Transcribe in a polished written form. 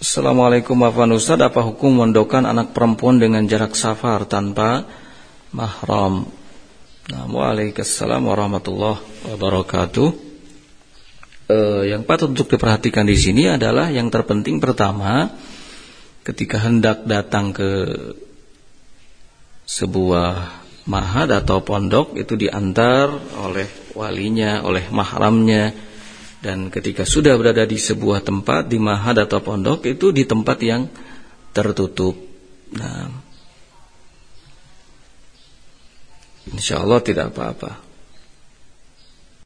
Assalamualaikum Afwan Ustaz, apa hukum mondokan anak perempuan dengan jarak safar tanpa mahram? Waalaikumsalam warahmatullahi wabarakatuh. Yang patut untuk diperhatikan di sini adalah yang terpenting pertama, ketika hendak datang ke sebuah ma'had atau pondok itu diantar oleh walinya, oleh mahramnya, dan ketika sudah berada di sebuah tempat di ma'had atau pondok itu di tempat yang tertutup. Nah, insyaallah tidak apa-apa.